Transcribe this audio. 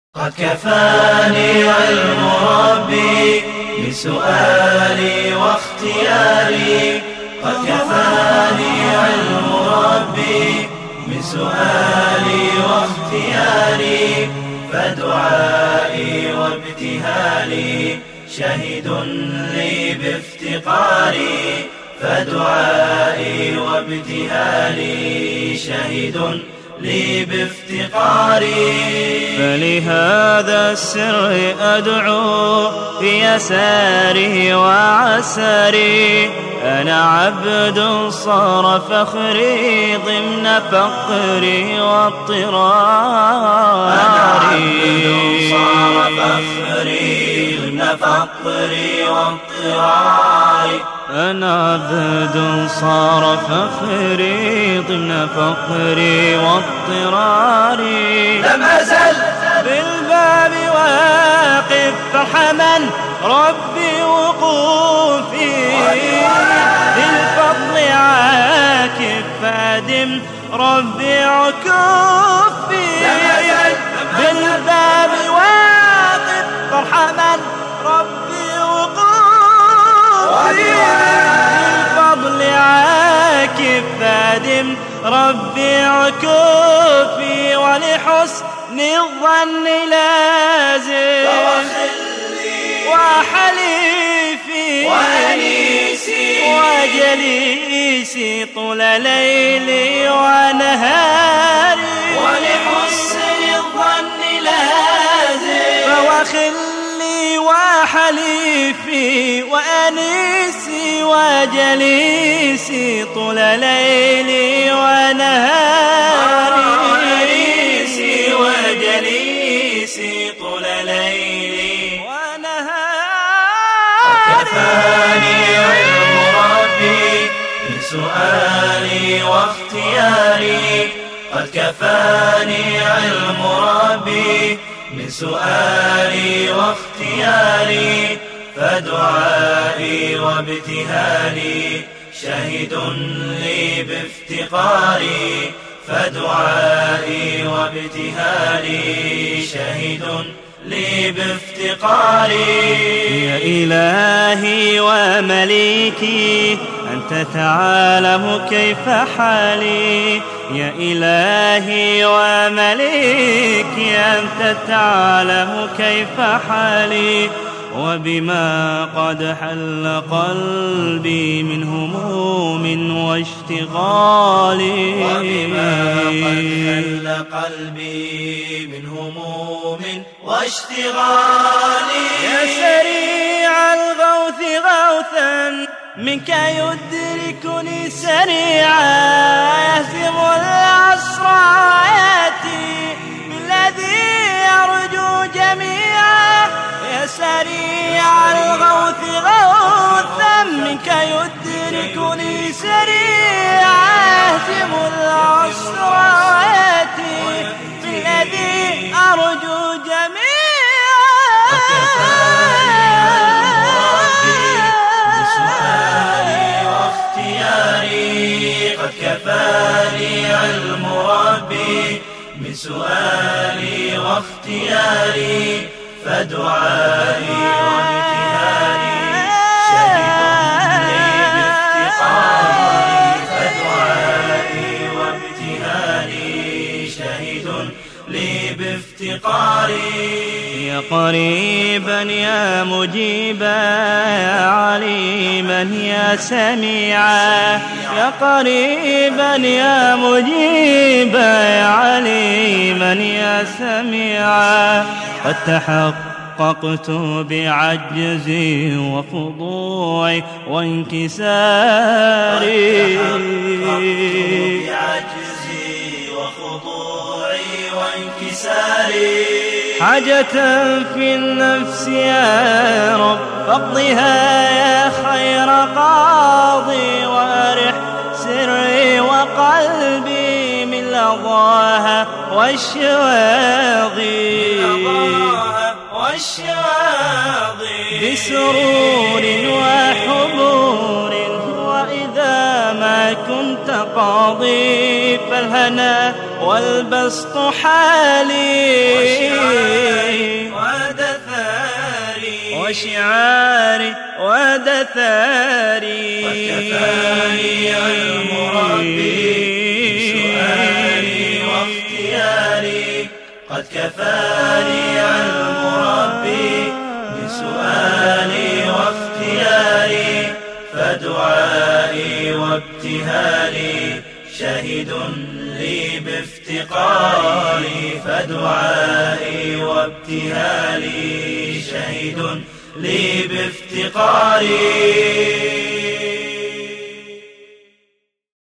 قد كفاني علم ربي بسؤالي واختياري، قد كفاني علم ربي بسؤالي واختياري، فدعائي وابتهالي شهد لي بافتقاري، فدعائي وابتهالي شهد لي بافتقاري. فلهذا السر أدعو في يساري وعساري، أنا عبد صار فخري ضمن فقري واضطراري، صار فخري ضمن فقري واضطراري، أنا عبد صار فخري ضمن فقري واضطراري. لم أزل بالباب واقف فرحما ربي وقوفي، بالفضل عاكف فادم ربي عكوفي. بالباب واقف فرحما ربي وقوفي، بالفضل عاكف فادم ربي عكوفي. ولحسن الظن لازم وحليفي وأنيسي وجليسي طول ليلي ونهاري. ولحسن الظن لازم فوخلي وحليفي وأنيسي وجليسي طول ليلي ونهاري، وأنيسي وجليسي طول ليلي ونهاري. كفاني علم ربي بسؤالي واختياري، قد كفاني علم ربي بسؤالي واختياري، فدعائي وابتهالي شهد لي بافتقاري، فدعائي وابتهالي شهد لي بافتقاري. يا إلهي ومليكي أنت تعلم كيف حالي، يا إلهي ومليكي أنت تعلم كيف حالي، وبما قد حل قلبي من هموم واشتغال، وبما قد حل قلبي من هموم واشتغال. يا سريع الغوث غوثا منك يدركني سريعا، يهزم العصر آياتي بالذي يرجو جميعا. يا سريع الغوث غوثا منك يدركني سريعا، يهزم العصر آياتي بالذي أرجو جميعا. قد كفاني علم ربي بسؤالي واختياري، فدعائي وابتهالي شهد لي بافتقاري، فدعائي وابتهالي شهد لي بافتقاري. يا قريبا يا مجيبا يا عليما يا سميعا، يا قريبا يا مجيبا يا عليما يا سميعا. قد تحققت بعجزي وخضوعي وانكساري، بعجزي وخضوعي وانكساري. حاجة في النفس يا رب فاقضها يا خير قاضي، وارح سري وقلبي من لظاها والشواغي، بسرور وحبور. وإذا ما كنت قاضي فالهنا والبسط حالي. وشعاري ودثاري. قد كفاني علم ربي بسؤالي واختياري، قد كفاني علم ربي بسؤالي واختياري، فدعائي وابتهالي شاهد لي بافتقاري، فدعائي وابتهالي شاهد لي بافتقاري.